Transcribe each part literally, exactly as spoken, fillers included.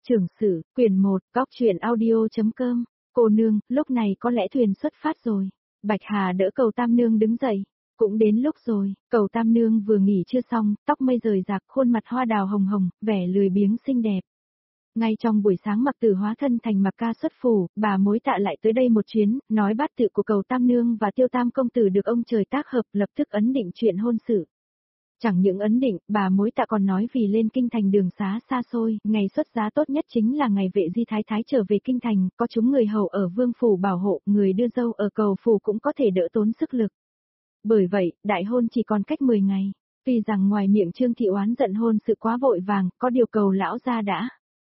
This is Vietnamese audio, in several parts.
Trưởng sử, quyển một, góc truyện audio.com, cô nương, lúc này có lẽ thuyền xuất phát rồi. Bạch Hà đỡ cầu Tam Nương đứng dậy. Cũng đến lúc rồi, cầu Tam Nương vừa nghỉ chưa xong, tóc mây rời rạc, khuôn mặt hoa đào hồng hồng, vẻ lười biếng xinh đẹp. Ngay trong buổi sáng Mặc Tử hóa thân thành Mặc Ca xuất phủ, bà mối tạ lại tới đây một chuyến, nói bát tự của cầu Tam Nương và Tiêu Tam công tử được ông trời tác hợp, lập tức ấn định chuyện hôn sự. Chẳng những ấn định, bà mối tạ còn nói vì lên kinh thành đường xá xa xôi, ngày xuất giá tốt nhất chính là ngày vệ di thái thái trở về kinh thành, có chúng người hầu ở vương phủ bảo hộ, người đưa dâu ở cầu phủ cũng có thể đỡ tốn sức lực. Bởi vậy, đại hôn chỉ còn cách mười ngày. Tuy rằng ngoài miệng Trương Thị oán giận hôn sự quá vội vàng, có điều cầu lão gia đã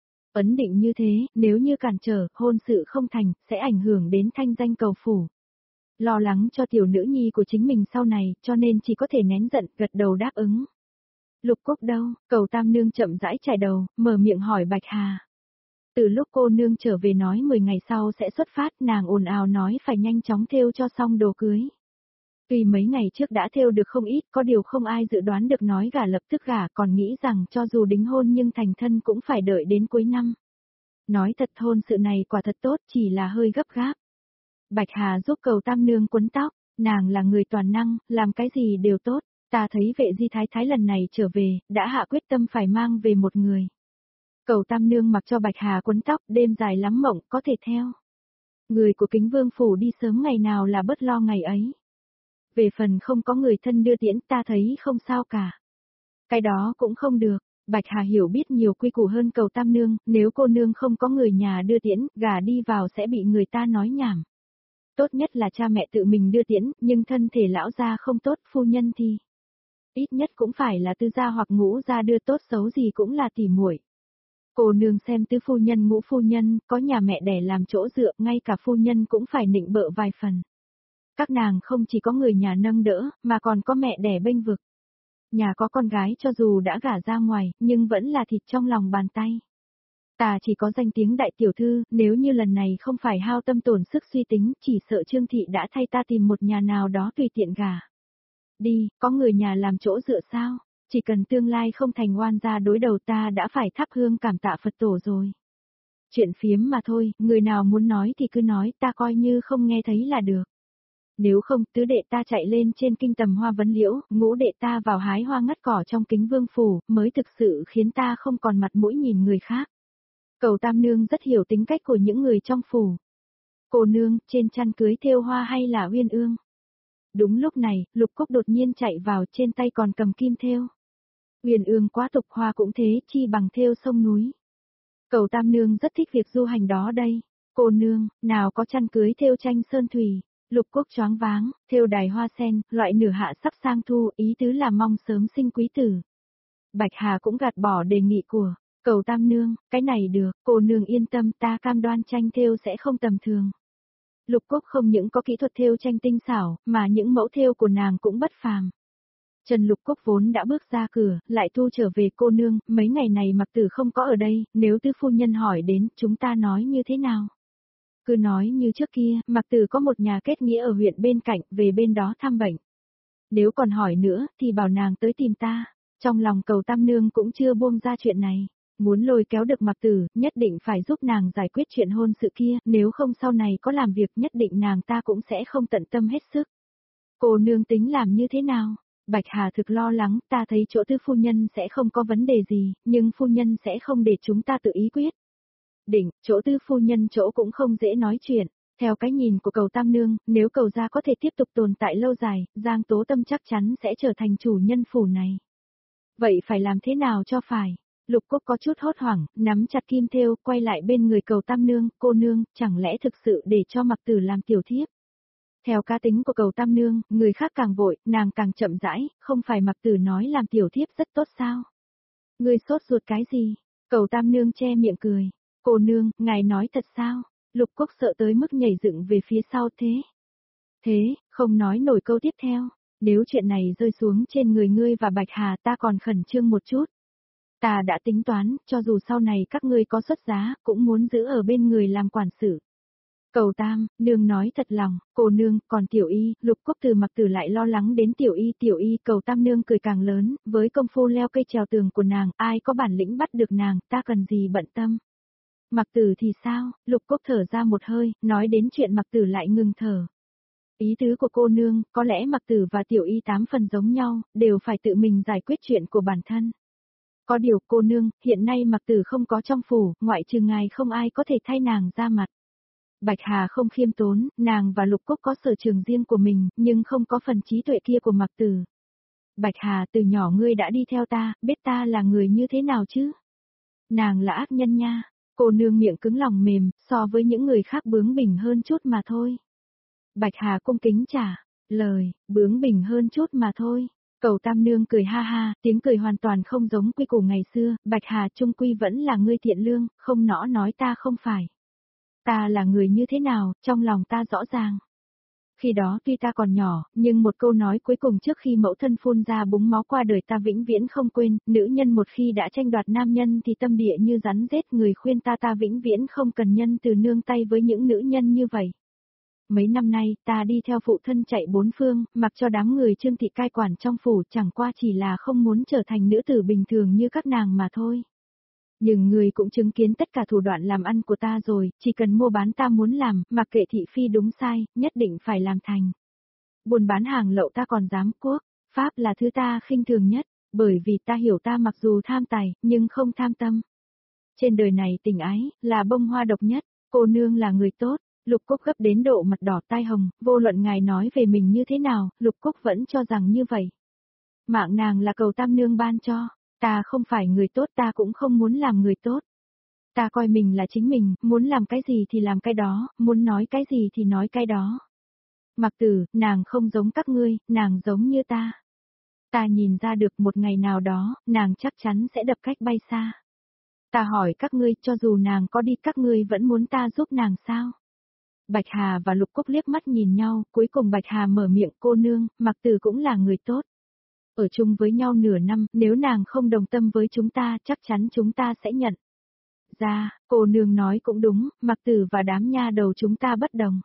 ấn định như thế, nếu như cản trở, hôn sự không thành, sẽ ảnh hưởng đến thanh danh cầu phủ. Lo lắng cho tiểu nữ nhi của chính mình sau này, cho nên chỉ có thể nén giận, gật đầu đáp ứng. Lục Cúc đâu? Cầu Tam Nương chậm rãi chải đầu, mở miệng hỏi Bạch Hà. Từ lúc cô nương trở về nói mười ngày sau sẽ xuất phát, nàng ồn ào nói phải nhanh chóng thêu cho xong đồ cưới. Tuy mấy ngày trước đã thêu được không ít, có điều không ai dự đoán được nói gả lập tức gả, còn nghĩ rằng cho dù đính hôn nhưng thành thân cũng phải đợi đến cuối năm. Nói thật hôn sự này quả thật tốt, chỉ là hơi gấp gáp. Bạch Hà giúp cầu Tam Nương quấn tóc, nàng là người toàn năng, làm cái gì đều tốt, ta thấy vệ di thái thái lần này trở về, đã hạ quyết tâm phải mang về một người. Cầu Tam Nương mặc cho Bạch Hà quấn tóc, đêm dài lắm mộng, có thể theo. Người của Kính Vương phủ đi sớm ngày nào là bớt lo ngày ấy. Về phần không có người thân đưa tiễn, ta thấy không sao cả. Cái đó cũng không được. Bạch Hà hiểu biết nhiều quy củ hơn cầu Tam Nương, nếu cô nương không có người nhà đưa tiễn, gả đi vào sẽ bị người ta nói nhảm. Tốt nhất là cha mẹ tự mình đưa tiễn, nhưng thân thể lão gia không tốt, phu nhân thì ít nhất cũng phải là tư gia hoặc ngũ gia đưa, tốt xấu gì cũng là tỉ muội. Cô nương xem tứ phu nhân ngũ phu nhân, có nhà mẹ đẻ làm chỗ dựa, ngay cả phu nhân cũng phải nịnh bợ vài phần. Các nàng không chỉ có người nhà nâng đỡ, mà còn có mẹ đẻ bênh vực. Nhà có con gái cho dù đã gả ra ngoài, nhưng vẫn là thịt trong lòng bàn tay. Ta chỉ có danh tiếng đại tiểu thư, nếu như lần này không phải hao tâm tổn sức suy tính, chỉ sợ Trương Thị đã thay ta tìm một nhà nào đó tùy tiện gả. Đi, có người nhà làm chỗ dựa sao? Chỉ cần tương lai không thành oan gia đối đầu ta đã phải thắp hương cảm tạ Phật tổ rồi. Chuyện phiếm mà thôi, người nào muốn nói thì cứ nói, ta coi như không nghe thấy là được. Nếu không, tứ đệ ta chạy lên trên kinh tầm hoa vấn liễu, ngũ đệ ta vào hái hoa ngắt cỏ trong Kính Vương phủ, mới thực sự khiến ta không còn mặt mũi nhìn người khác. Cầu Tam Nương rất hiểu tính cách của những người trong phủ. Cô nương, trên chăn cưới thêu hoa hay là uyên ương? Đúng lúc này, Lục Cúc đột nhiên chạy vào, trên tay còn cầm kim thêu. Uyên ương quá tục, hoa cũng thế, chi bằng thêu sông núi. Cầu Tam Nương rất thích việc du hành đó đây. Cô nương, nào có chăn cưới thêu tranh sơn thủy. Lục Cúc choáng váng, thêu đài hoa sen, loại nửa hạ sắp sang thu, ý tứ là mong sớm sinh quý tử. Bạch Hà cũng gạt bỏ đề nghị của cầu Tam Nương, cái này được, cô nương yên tâm, ta cam đoan tranh thêu sẽ không tầm thường. Lục Cúc không những có kỹ thuật thêu tranh tinh xảo, mà những mẫu thêu của nàng cũng bất phàm. Trần Lục Cúc vốn đã bước ra cửa, lại thu trở về, cô nương, mấy ngày này Mặc Tử không có ở đây, nếu tứ phu nhân hỏi đến, chúng ta nói như thế nào? Cứ nói như trước kia, Mặc Tử có một nhà kết nghĩa ở huyện bên cạnh, về bên đó thăm bệnh. Nếu còn hỏi nữa, thì bảo nàng tới tìm ta. Trong lòng cầu Tam Nương cũng chưa buông ra chuyện này. Muốn lôi kéo được Mặc Tử, nhất định phải giúp nàng giải quyết chuyện hôn sự kia, nếu không sau này có làm việc nhất định nàng ta cũng sẽ không tận tâm hết sức. Cô nương tính làm như thế nào? Bạch Hà thực lo lắng, ta thấy chỗ tứ phu nhân sẽ không có vấn đề gì, nhưng phu nhân sẽ không để chúng ta tự ý quyết. Định, chỗ tư phu nhân chỗ cũng không dễ nói chuyện. Theo cái nhìn của cầu Tam Nương, nếu cầu gia có thể tiếp tục tồn tại lâu dài, Giang Tố Tâm chắc chắn sẽ trở thành chủ nhân phủ này. Vậy phải làm thế nào cho phải? Lục Cúc có chút hốt hoảng, nắm chặt kim thêu, quay lại bên người cầu Tam Nương, cô nương, chẳng lẽ thực sự để cho Mặc Tử làm tiểu thiếp? Theo cá tính của cầu Tam Nương, người khác càng vội, nàng càng chậm rãi, không phải Mặc Tử nói làm tiểu thiếp rất tốt sao? Ngươi sốt ruột cái gì? Cầu Tam Nương che miệng cười. Cô nương, ngài nói thật sao? Lục Cúc sợ tới mức nhảy dựng về phía sau thế. Thế, không nói nổi câu tiếp theo. Nếu chuyện này rơi xuống trên người ngươi và Bạch Hà ta còn khẩn trương một chút. Ta đã tính toán, cho dù sau này các ngươi có xuất giá, cũng muốn giữ ở bên người làm quản sự. Cầu Tam, nương nói thật lòng, cô nương, còn tiểu y, Lục Cúc từ Mặc Tử lại lo lắng đến tiểu y, tiểu y, cầu Tam nương cười càng lớn, với công phu leo cây trèo tường của nàng, ai có bản lĩnh bắt được nàng, ta cần gì bận tâm. Mặc Tử thì sao? Lục Cúc thở ra một hơi, nói đến chuyện Mặc Tử lại ngừng thở. Ý tứ của cô nương, có lẽ Mặc Tử và Tiểu Y tám phần giống nhau, đều phải tự mình giải quyết chuyện của bản thân. Có điều cô nương, hiện nay Mặc Tử không có trong phủ, ngoại trừ ngài không ai có thể thay nàng ra mặt. Bạch Hà không khiêm tốn, nàng và Lục Cúc có sở trường riêng của mình, nhưng không có phần trí tuệ kia của Mặc Tử. Bạch Hà, từ nhỏ ngươi đã đi theo ta, biết ta là người như thế nào chứ? Nàng là ác nhân nha, cô nương miệng cứng lòng mềm, so với những người khác bướng bỉnh hơn chút mà thôi. Bạch Hà cung kính trả lời, bướng bỉnh hơn chút mà thôi. Cầu Tam Nương cười ha ha, tiếng cười hoàn toàn không giống quy củ ngày xưa, Bạch Hà trung quy vẫn là ngươi thiện lương, không nõ nói ta không phải. Ta là người như thế nào, trong lòng ta rõ ràng. Khi đó tuy ta còn nhỏ, nhưng một câu nói cuối cùng trước khi mẫu thân phun ra búng máu qua đời ta vĩnh viễn không quên, nữ nhân một khi đã tranh đoạt nam nhân thì tâm địa như rắn rết, người khuyên ta ta vĩnh viễn không cần nhân từ nương tay với những nữ nhân như vậy. Mấy năm nay, ta đi theo phụ thân chạy bốn phương, mặc cho đám người Trương thị cai quản trong phủ, chẳng qua chỉ là không muốn trở thành nữ tử bình thường như các nàng mà thôi. Nhưng người cũng chứng kiến tất cả thủ đoạn làm ăn của ta rồi, chỉ cần mua bán ta muốn làm, mặc kệ thị phi đúng sai, nhất định phải làm thành. Buôn bán hàng lậu ta còn dám quốc, pháp là thứ ta khinh thường nhất, bởi vì ta hiểu ta mặc dù tham tài, nhưng không tham tâm. Trên đời này tình ái, là bông hoa độc nhất, cô nương là người tốt. Lục Cúc gấp đến độ mặt đỏ tai hồng, vô luận ngài nói về mình như thế nào, Lục Cúc vẫn cho rằng như vậy. Mạng nàng là Cầu Tam Nương ban cho, ta không phải người tốt, ta cũng không muốn làm người tốt. Ta coi mình là chính mình, muốn làm cái gì thì làm cái đó, muốn nói cái gì thì nói cái đó. Mặc Tử, nàng không giống các ngươi, nàng giống như ta. Ta nhìn ra được một ngày nào đó, nàng chắc chắn sẽ đập cách bay xa. Ta hỏi các ngươi, cho dù nàng có đi các ngươi vẫn muốn ta giúp nàng sao? Bạch Hà và Lục Cúc liếc mắt nhìn nhau, cuối cùng Bạch Hà mở miệng, cô nương, Mặc Tử cũng là người tốt. Ở chung với nhau nửa năm, nếu nàng không đồng tâm với chúng ta, chắc chắn chúng ta sẽ nhận. Ra, cô nương nói cũng đúng, Mặc Tử và đám nha đầu chúng ta bất đồng.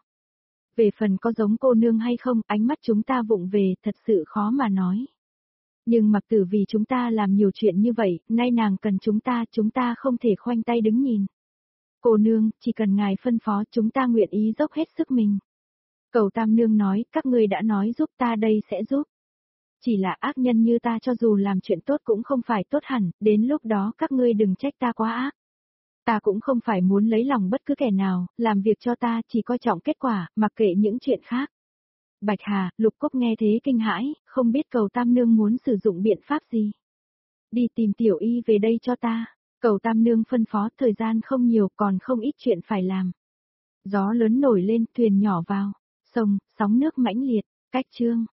Về phần có giống cô nương hay không, ánh mắt chúng ta vụng về, thật sự khó mà nói. Nhưng Mặc Tử vì chúng ta làm nhiều chuyện như vậy, nay nàng cần chúng ta, chúng ta không thể khoanh tay đứng nhìn. Cô nương, chỉ cần ngài phân phó chúng ta nguyện ý dốc hết sức mình. Cầu Tam Nương nói, các ngươi đã nói giúp ta đây sẽ giúp. Chỉ là ác nhân như ta cho dù làm chuyện tốt cũng không phải tốt hẳn, đến lúc đó các ngươi đừng trách ta quá ác. Ta cũng không phải muốn lấy lòng bất cứ kẻ nào, làm việc cho ta chỉ coi trọng kết quả, mặc kệ những chuyện khác. Bạch Hà, Lục Cúc nghe thế kinh hãi, không biết Cầu Tam Nương muốn sử dụng biện pháp gì. Đi tìm Tiểu Y về đây cho ta. Cầu Tam Nương phân phó, thời gian không nhiều còn không ít chuyện phải làm. Gió lớn nổi lên, thuyền nhỏ vào, sông, sóng nước mãnh liệt, cách chương.